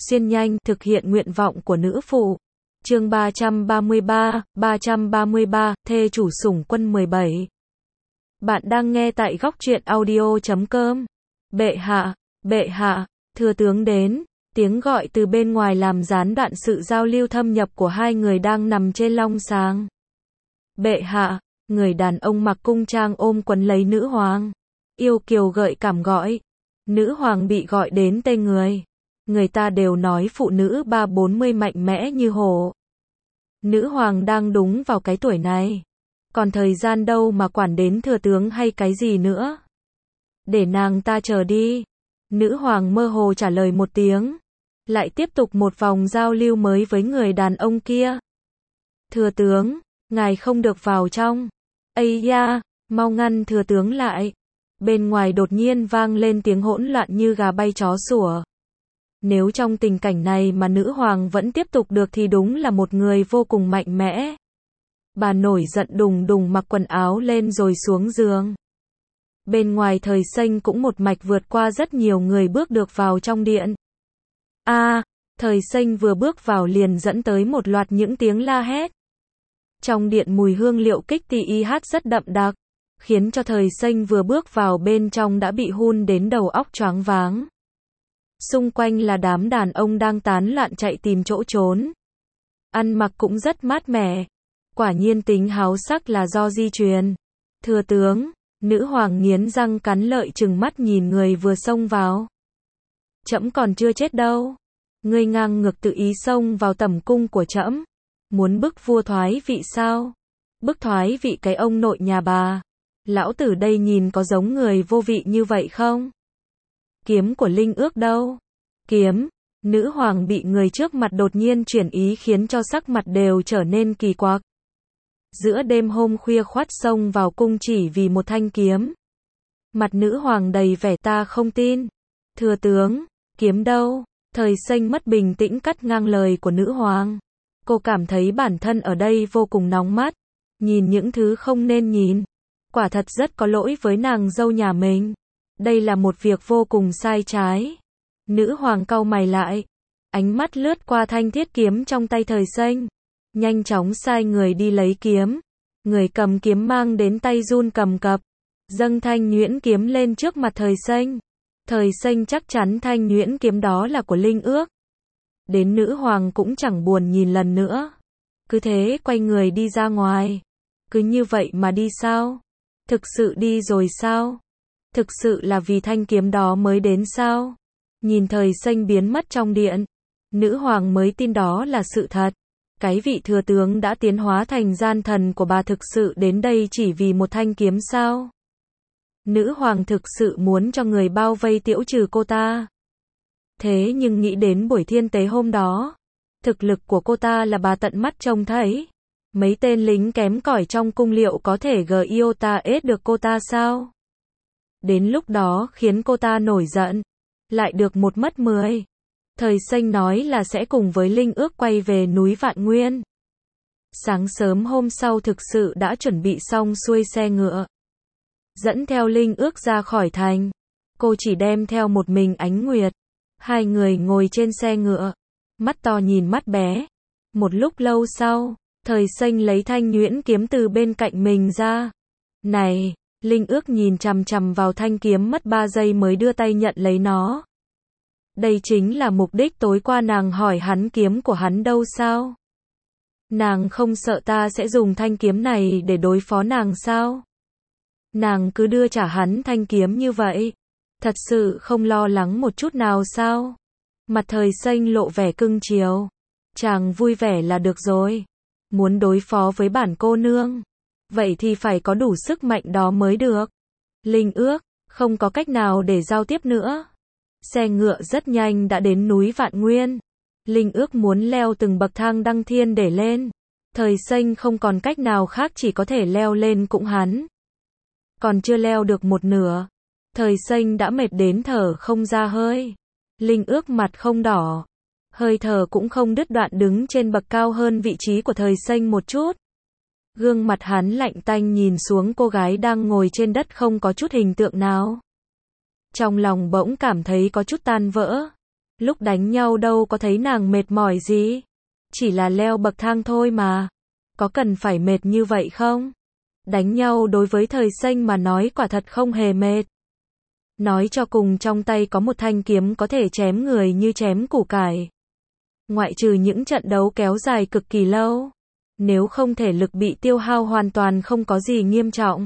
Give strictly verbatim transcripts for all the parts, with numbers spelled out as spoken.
xuyên nhanh, thực hiện nguyện vọng của nữ phụ. Chương ba trăm ba mươi ba, ba trăm ba mươi ba, thê chủ sủng quân mười bảy. Bạn đang nghe tại góc truyện audio chấm com. Bệ hạ, bệ hạ, thừa tướng đến. Tiếng gọi từ bên ngoài làm gián đoạn sự giao lưu thâm nhập của hai người đang nằm trên long sàng. Bệ hạ, người đàn ông mặc cung trang ôm quấn lấy nữ hoàng. Yêu kiều gợi cảm gọi. Nữ hoàng bị gọi đến tên người. Người ta đều nói phụ nữ ba bốn mươi mạnh mẽ như hổ. Nữ hoàng đang đúng vào cái tuổi này. Còn thời gian đâu mà quản đến thừa tướng hay cái gì nữa. Để nàng ta chờ đi. Nữ hoàng mơ hồ trả lời một tiếng. Lại tiếp tục một vòng giao lưu mới với người đàn ông kia. Thừa tướng, ngài không được vào trong. Ây da, mau ngăn thừa tướng lại. Bên ngoài đột nhiên vang lên tiếng hỗn loạn như gà bay chó sủa. Nếu trong tình cảnh này mà nữ hoàng vẫn tiếp tục được thì đúng là một người vô cùng mạnh mẽ. Bà nổi giận đùng đùng mặc quần áo lên rồi xuống giường. Bên ngoài Thời Xanh cũng một mạch vượt qua rất nhiều người bước được vào trong điện. A, à, Thời Xanh vừa bước vào liền dẫn tới một loạt những tiếng la hét. Trong điện mùi hương liệu kích tì y hát rất đậm đặc, khiến cho Thời Xanh vừa bước vào bên trong đã bị hun đến đầu óc choáng váng. Xung quanh là đám đàn ông đang tán loạn chạy tìm chỗ trốn. Ăn mặc cũng rất mát mẻ. Quả nhiên tính háo sắc là do di truyền. Thừa tướng, nữ hoàng nghiến răng cắn lợi trừng mắt nhìn người vừa xông vào. Trẫm còn chưa chết đâu. Ngươi ngang ngược tự ý xông vào tẩm cung của trẫm. Muốn bức vua thoái vị sao? Bức thoái vị cái ông nội nhà bà. Lão tử đây nhìn có giống người vô vị như vậy không? Kiếm của Linh Ước đâu? Kiếm, nữ hoàng bị người trước mặt đột nhiên chuyển ý khiến cho sắc mặt đều trở nên kỳ quặc. Giữa đêm hôm khuya khoắt xông vào cung chỉ vì một thanh kiếm. Mặt nữ hoàng đầy vẻ ta không tin. Thừa tướng, kiếm đâu? Thời Xanh mất bình tĩnh cắt ngang lời của nữ hoàng. Cô cảm thấy bản thân ở đây vô cùng nóng mắt. Nhìn những thứ không nên nhìn. Quả thật rất có lỗi với nàng dâu nhà mình. Đây là một việc vô cùng sai trái. Nữ hoàng cau mày lại. Ánh mắt lướt qua thanh thiết kiếm trong tay Thời Xanh. Nhanh chóng sai người đi lấy kiếm. Người cầm kiếm mang đến tay run cầm cập. Dâng thanh nhuyễn kiếm lên trước mặt Thời Xanh. Thời Xanh chắc chắn thanh nhuyễn kiếm đó là của Linh Ước. Đến nữ hoàng cũng chẳng buồn nhìn lần nữa. Cứ thế quay người đi ra ngoài. Cứ như vậy mà đi sao? Thực sự đi rồi sao? Thực sự là vì thanh kiếm đó mới đến sao? Nhìn Thời Xanh biến mất trong điện. Nữ hoàng mới tin đó là sự thật. Cái vị thừa tướng đã tiến hóa thành gian thần của bà thực sự đến đây chỉ vì một thanh kiếm sao? Nữ hoàng thực sự muốn cho người bao vây tiễu trừ cô ta. Thế nhưng nghĩ đến buổi thiên tế hôm đó. Thực lực của cô ta là bà tận mắt trông thấy. Mấy tên lính kém cỏi trong cung liệu có thể gờ iota ết được cô ta sao? Đến lúc đó khiến cô ta nổi giận. Lại được một mất mười. Thời Xanh nói là sẽ cùng với Linh Ước quay về núi Vạn Nguyên. Sáng sớm hôm sau thực sự đã chuẩn bị xong xuôi xe ngựa. Dẫn theo Linh Ước ra khỏi thành. Cô chỉ đem theo một mình Ánh Nguyệt. Hai người ngồi trên xe ngựa. Mắt to nhìn mắt bé. Một lúc lâu sau, Thời Xanh lấy thanh nhuyễn kiếm từ bên cạnh mình ra. Này, Linh Ước nhìn chằm chằm vào thanh kiếm mất ba giây mới đưa tay nhận lấy nó. Đây chính là mục đích tối qua nàng hỏi hắn kiếm của hắn đâu sao? Nàng không sợ ta sẽ dùng thanh kiếm này để đối phó nàng sao? Nàng cứ đưa trả hắn thanh kiếm như vậy. Thật sự không lo lắng một chút nào sao? Mặt Thời Xanh lộ vẻ cưng chiều. Chàng vui vẻ là được rồi. Muốn đối phó với bản cô nương. Vậy thì phải có đủ sức mạnh đó mới được. Linh Ước, không có cách nào để giao tiếp nữa. Xe ngựa rất nhanh đã đến núi Vạn Nguyên. Linh Ước muốn leo từng bậc thang đăng thiên để lên. Thời Xanh không còn cách nào khác chỉ có thể leo lên cũng hắn. Còn chưa leo được một nửa. Thời Xanh đã mệt đến thở không ra hơi. Linh Ước mặt không đỏ. Hơi thở cũng không đứt đoạn đứng trên bậc cao hơn vị trí của Thời Xanh một chút. Gương mặt hắn lạnh tanh nhìn xuống cô gái đang ngồi trên đất không có chút hình tượng nào. Trong lòng bỗng cảm thấy có chút tan vỡ. Lúc đánh nhau đâu có thấy nàng mệt mỏi gì. Chỉ là leo bậc thang thôi mà. Có cần phải mệt như vậy không? Đánh nhau đối với Thời Xanh mà nói quả thật không hề mệt. Nói cho cùng trong tay có một thanh kiếm có thể chém người như chém củ cải. Ngoại trừ những trận đấu kéo dài cực kỳ lâu. Nếu không thể lực bị tiêu hao hoàn toàn không có gì nghiêm trọng.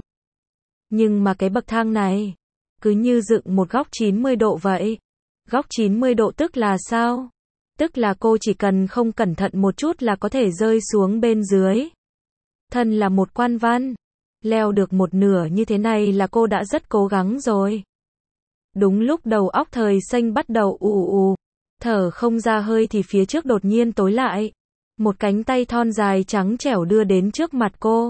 Nhưng mà cái bậc thang này, cứ như dựng một góc chín mươi độ vậy. Góc chín mươi độ tức là sao? Tức là cô chỉ cần không cẩn thận một chút là có thể rơi xuống bên dưới. Thân là một quan văn, leo được một nửa như thế này là cô đã rất cố gắng rồi. Đúng lúc đầu óc Thời Xanh bắt đầu ù ù, thở không ra hơi thì phía trước đột nhiên tối lại. Một cánh tay thon dài trắng trẻo đưa đến trước mặt cô.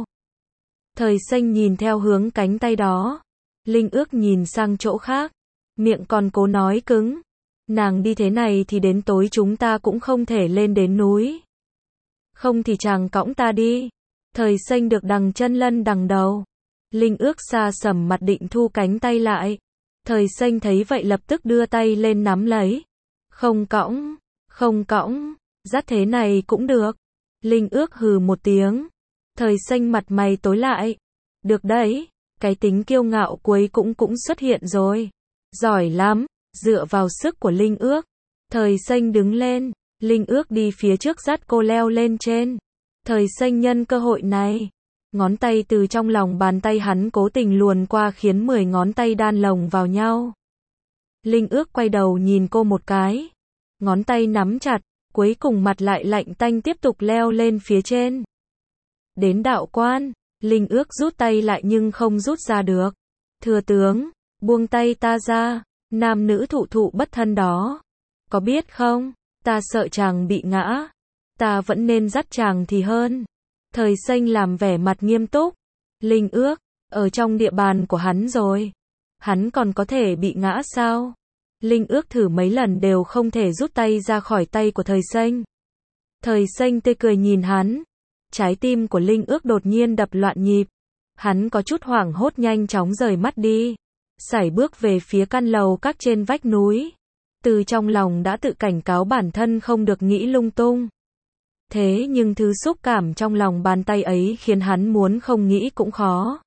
Thời Xanh nhìn theo hướng cánh tay đó. Linh Ước nhìn sang chỗ khác. Miệng còn cố nói cứng. Nàng đi thế này thì đến tối chúng ta cũng không thể lên đến núi. Không thì chàng cõng ta đi. Thời Xanh được đằng chân lân đằng đầu. Linh Ước xa sầm mặt định thu cánh tay lại. Thời Xanh thấy vậy lập tức đưa tay lên nắm lấy. Không cõng, không cõng, dắt thế này cũng được. Linh Ước hừ một tiếng. Thời Xanh mặt mày tối lại. Được đấy, cái tính kiêu ngạo cuối cũng cũng xuất hiện rồi. Giỏi lắm, dựa vào sức của Linh Ước. Thời Xanh đứng lên, Linh Ước đi phía trước dắt cô leo lên trên. Thời Xanh nhân cơ hội này, ngón tay từ trong lòng bàn tay hắn cố tình luồn qua khiến mười ngón tay đan lồng vào nhau. Linh Ước quay đầu nhìn cô một cái. Ngón tay nắm chặt, cuối cùng mặt lại lạnh tanh tiếp tục leo lên phía trên. Đến đạo quan, Linh Ước rút tay lại nhưng không rút ra được. Thừa tướng, buông tay ta ra, nam nữ thụ thụ bất thân đó. Có biết không, ta sợ chàng bị ngã. Ta vẫn nên dắt chàng thì hơn. Thời Xanh làm vẻ mặt nghiêm túc. Linh Ước, ở trong địa bàn của hắn rồi. Hắn còn có thể bị ngã sao? Linh Ước thử mấy lần đều không thể rút tay ra khỏi tay của Thời Xanh. Thời Xanh tươi cười nhìn hắn. Trái tim của Linh Ước đột nhiên đập loạn nhịp. Hắn có chút hoảng hốt nhanh chóng rời mắt đi. Sải bước về phía căn lầu các trên vách núi. Từ trong lòng đã tự cảnh cáo bản thân không được nghĩ lung tung. Thế nhưng thứ xúc cảm trong lòng bàn tay ấy khiến hắn muốn không nghĩ cũng khó.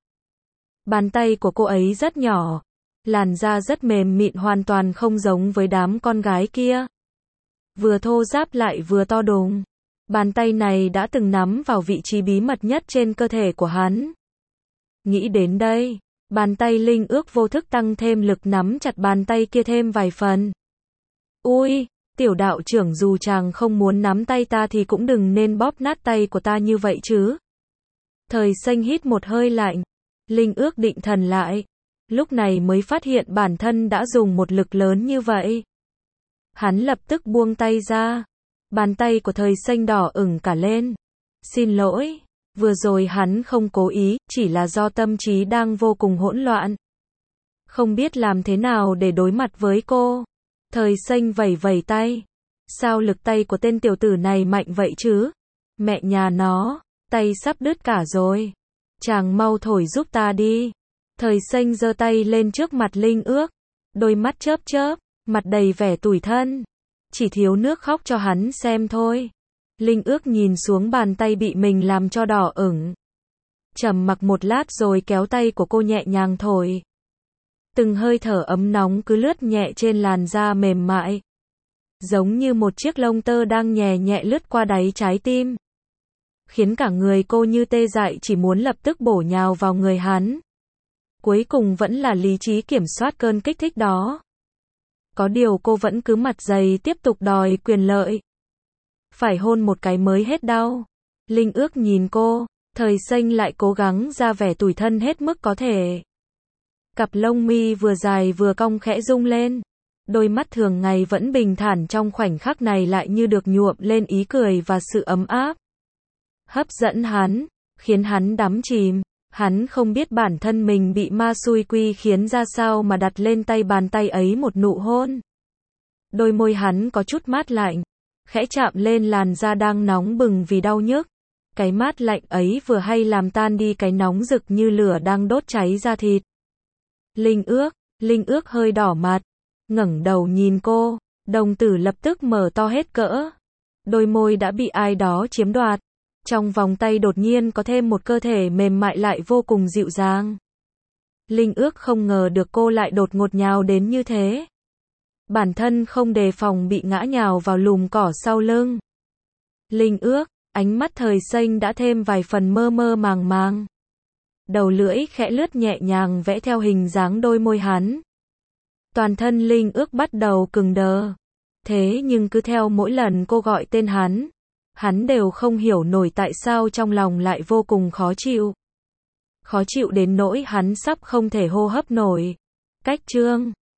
Bàn tay của cô ấy rất nhỏ. Làn da rất mềm mịn hoàn toàn không giống với đám con gái kia. Vừa thô ráp lại vừa to đùng. Bàn tay này đã từng nắm vào vị trí bí mật nhất trên cơ thể của hắn. Nghĩ đến đây, bàn tay Linh Ước vô thức tăng thêm lực nắm chặt bàn tay kia thêm vài phần. Ui, tiểu đạo trưởng dù chàng không muốn nắm tay ta thì cũng đừng nên bóp nát tay của ta như vậy chứ. Thời Xanh hít một hơi lạnh. Linh Ước định thần lại. Lúc này mới phát hiện bản thân đã dùng một lực lớn như vậy. Hắn lập tức buông tay ra. Bàn tay của Thời Xanh đỏ ửng cả lên. Xin lỗi, vừa rồi hắn không cố ý, chỉ là do tâm trí đang vô cùng hỗn loạn. Không biết làm thế nào để đối mặt với cô. Thời Xanh vẩy vẩy tay. Sao lực tay của tên tiểu tử này mạnh vậy chứ? Mẹ nhà nó, tay sắp đứt cả rồi. Chàng mau thổi giúp ta đi. Thời Xanh giơ tay lên trước mặt Linh Ước. Đôi mắt chớp chớp, mặt đầy vẻ tủi thân. Chỉ thiếu nước khóc cho hắn xem thôi. Linh Ước nhìn xuống bàn tay bị mình làm cho đỏ ửng. Trầm mặc một lát rồi kéo tay của cô nhẹ nhàng thổi. Từng hơi thở ấm nóng cứ lướt nhẹ trên làn da mềm mại. Giống như một chiếc lông tơ đang nhẹ nhẹ lướt qua đáy trái tim. Khiến cả người cô như tê dại chỉ muốn lập tức bổ nhào vào người hắn. Cuối cùng vẫn là lý trí kiểm soát cơn kích thích đó. Có điều cô vẫn cứ mặt dày tiếp tục đòi quyền lợi. Phải hôn một cái mới hết đau. Linh Ước nhìn cô, Thời Xanh lại cố gắng ra vẻ tủi thân hết mức có thể. Cặp lông mi vừa dài vừa cong khẽ rung lên. Đôi mắt thường ngày vẫn bình thản trong khoảnh khắc này lại như được nhuộm lên ý cười và sự ấm áp. Hấp dẫn hắn, khiến hắn đắm chìm. Hắn không biết bản thân mình bị ma xui quy khiến ra sao mà đặt lên tay bàn tay ấy một nụ hôn. Đôi môi hắn có chút mát lạnh, khẽ chạm lên làn da đang nóng bừng vì đau nhức. Cái mát lạnh ấy vừa hay làm tan đi cái nóng rực như lửa đang đốt cháy da thịt. Linh Ước, Linh Ước hơi đỏ mặt, ngẩng đầu nhìn cô, Đồng tử lập tức mở to hết cỡ. Đôi môi đã bị ai đó chiếm đoạt. Trong vòng tay đột nhiên có thêm một cơ thể mềm mại lại vô cùng dịu dàng. Linh ước không ngờ được cô lại đột ngột nhào đến như thế. Bản thân không đề phòng bị ngã nhào vào lùm cỏ sau lưng. Linh ước, ánh mắt thời xanh đã thêm vài phần mơ mơ màng màng. Đầu lưỡi khẽ lướt nhẹ nhàng vẽ theo hình dáng đôi môi hắn. Toàn thân Linh ước bắt đầu cứng đờ. Thế nhưng cứ theo mỗi lần cô gọi tên hắn, hắn đều không hiểu nổi tại sao trong lòng lại vô cùng khó chịu. Khó chịu đến nỗi hắn sắp không thể hô hấp nổi. Cách chương